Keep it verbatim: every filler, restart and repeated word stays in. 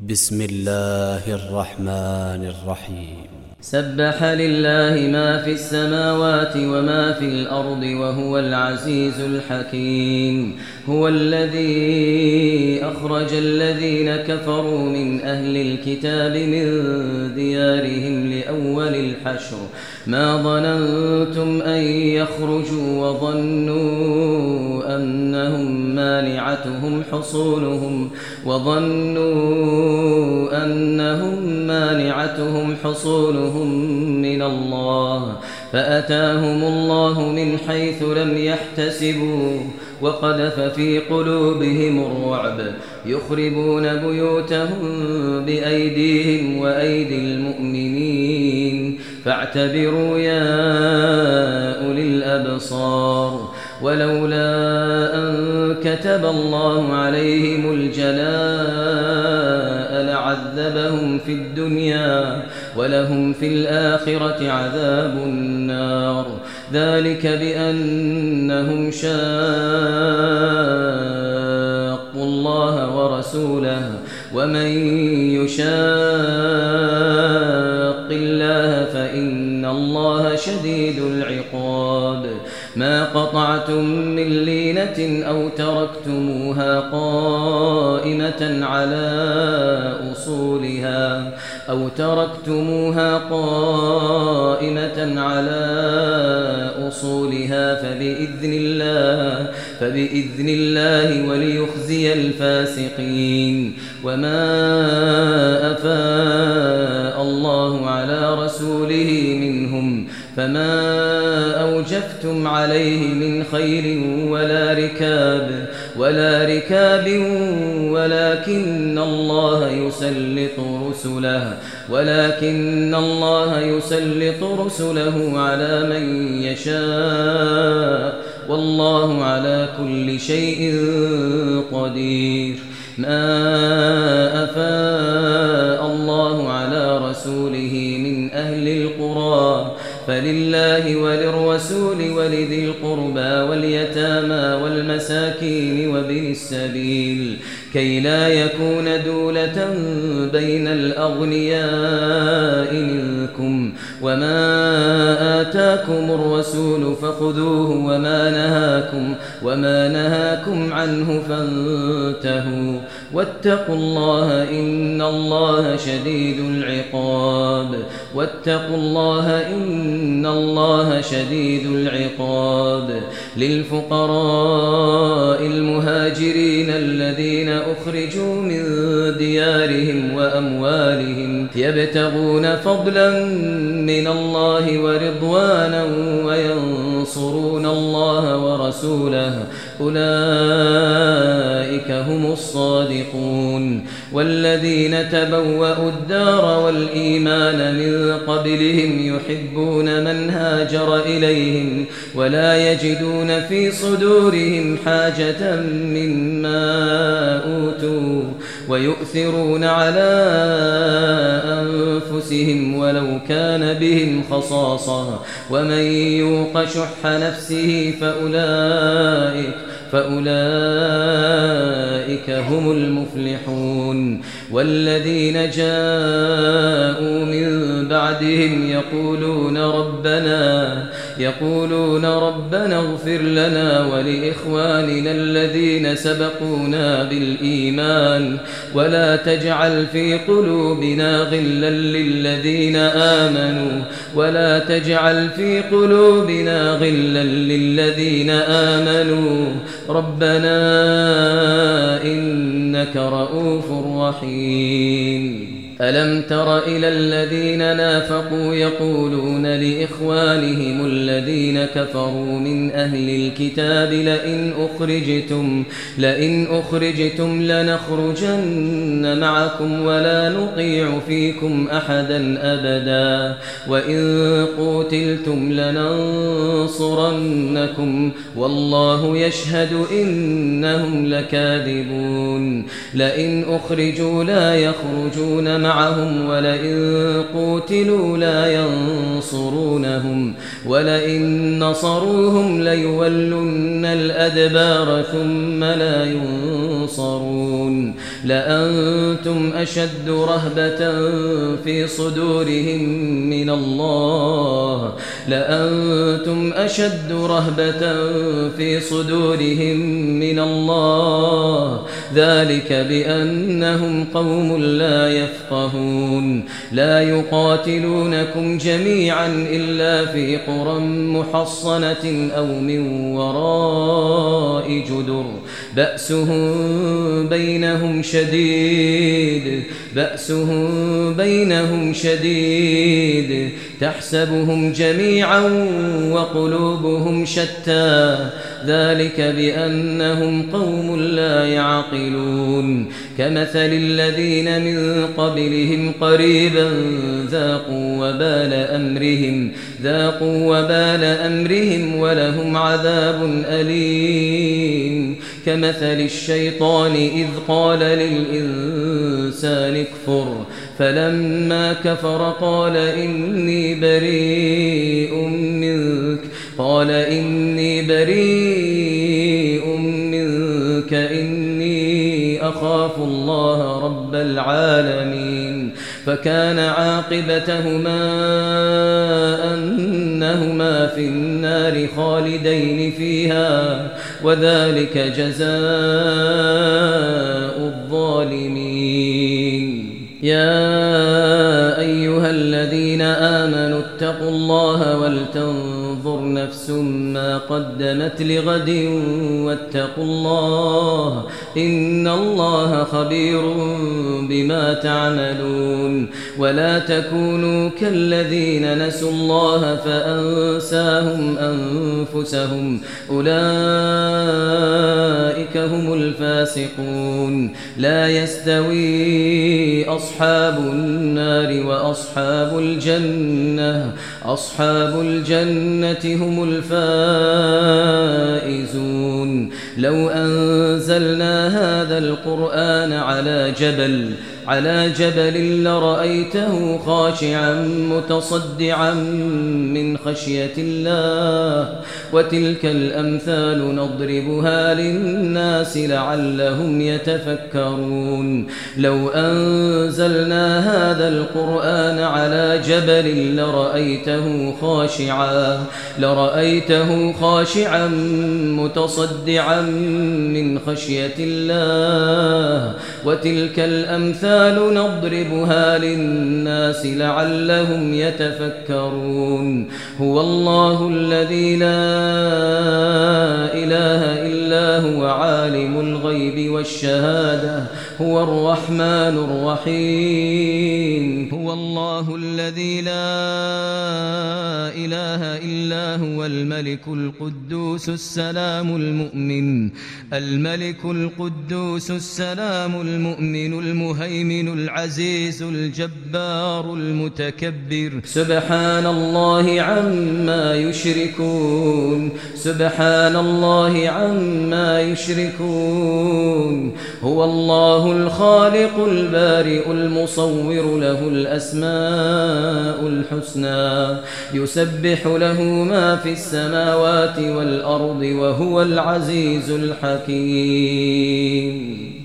بسم الله الرحمن الرحيم. سبح لله ما في السماوات وما في الأرض وهو العزيز الحكيم. هو الذي أخرج الذين كفروا من أهل الكتاب من ديارهم لأول الحشر ما ظننتم أن يخرجوا وظنوا أنهم مانعتهم حصونهم وظنوا أنهم مانعتهم حصونهم من الله فأتاهم الله من حيث لم يحتسبوا وقذف في قلوبهم الرعب يخربون بيوتهم بأيديهم وأيدي المؤمنين فاعتبروا يا أولي الأبصار. ولولا أن كتب الله عليهم الجلاء لعذبهم في الدنيا ولهم في الآخرة عذاب النار ذلك بأنهم شاقوا الله ورسوله ومن يشاق الله فإن الله شديد العقاب. ما قطعتم من لينة أو تركتموها قائمة على أصولها أو تركتموها قائمة على أصولها فبإذن الله فبإذن الله وليخزي الفاسقين. وما أفاء الله على رسوله منهم فما أوجفتم عليه من خيل ولا ركاب ولا ركاب ولكن الله يسلط رسله ولكن الله يسلط رسله على من يشاء والله على كل شيء قدير. ما أفاء الله على رسوله من أهل القرى فلله وللرسول ولذي القربى واليتامى والمساكين وابن السبيل كي لا يكون دولة بين الأغنياء منكم. وما آتاكم الرسول فخذوه وما نهاكم وما نهاكم عنه فانتهوا واتقوا الله إن الله شديد العقاب. واتقوا الله إن الله شديد العقاب. للفقراء المهاجرين الذين أخرجوا من ديارهم وأموالهم يبتغون فضلا من الله ورضوانا وينصرون الله ورسوله أولئك هم الصادقون. والذين تبوأوا الدار والإيمان من قبلهم يحبون من هاجر إليهم ولا يجدون في صدورهم حاجة مما أوتوا ويؤثرون على أنفسهم ولو كان بهم خصاصة ومن يوق شح نفسه فأولئك فأولئك هم المفلحون. والذين جاءوا من بعدهم يقولون ربنا يقولون ربنا اغفر لنا ولإخواننا الذين سبقونا بالإيمان ولا تجعل في قلوبنا غلا للذين آمنوا ولا تجعل في قلوبنا غلا للذين آمنوا ربنا إنك رؤوف رحيم. ألم تر إلى الذين نافقوا يقولون لإخوانهم الذين كفروا من أهل الكتاب لئن أخرجتم لئن أخرجتم لنخرجن معكم ولا نطيع فيكم أحدا أبدا وإن قوتلتم لننصرنكم والله يشهد نشهد إنهم لكاذبون لئن أخرجوا لا يخرجون معهم ولئن قوتلوا لا ينصرونهم ولئن نصروهم ليولن الأدبار ثم لا ينصرون لأنتم أشد رهبة في صدورهم من الله لأنتم أشد رهبة في صدورهم من الله ذلك بأنهم قوم لا يفقهون لا يقاتلونكم جميعا إلا في قرى محصنة أو من وراء جدر بأسهم بينهم شديد بأسهم بينهم شديد تحسبهم جميعا وقلوبهم شتى ذلك بأنهم قوم لا يعقلون كمثل الذين من قبلهم قريبا ذاقوا وبال أمرهم ذاقوا وبال أمرهم ولهم عذاب أليم كمثل الشيطان إذ قال للإنسان اكفر فلما كفر قال إني بريء منك قال إني بريء منك إني أخاف الله رب العالمين فكان عاقبتهما أنهما في النار خالدين فيها وذلك جزاء الظالمين يا أيها الذين آمنوا اتقوا الله ولتنظر نفس ما قدمت لغد واتقوا الله إن الله خبير بما تعملون ولا تكونوا كالذين نسوا الله فأنساهم أنفسهم أولئك هم الفاسقون لا يستوي أصحاب النار وأصحاب الجنة أصحاب الجنة هم الفائزون لو أنزلنا هذا القرآن على جبل على جبل لرأيته خاشعا متصدعا من خشية الله وتلك الأمثال نضربها للناس لعلهم يتفكرون لو أنزلنا هذا القرآن على جبل لرأيته خاشعا لرأيته خاشعا متصدعا من خشية الله وتلك الأمثال نضربها للناس لعلهم يتفكرون هو الله الذي لا إله إلا هو عالم الغيب والشهادة هو الرحمن الرحيم هو الله الذي لا إله إلا هو الملك القدوس السلام المؤمن الملك القدوس السلام المؤمن المهيمن العزيز الجبار المتكبر سبحان الله عما يشركون سبحان الله عما يشركون هو الله الخالق البارئ المصور له الأسماء الحسنى يسبح له ما في السماوات والأرض وهو العزيز الحكيم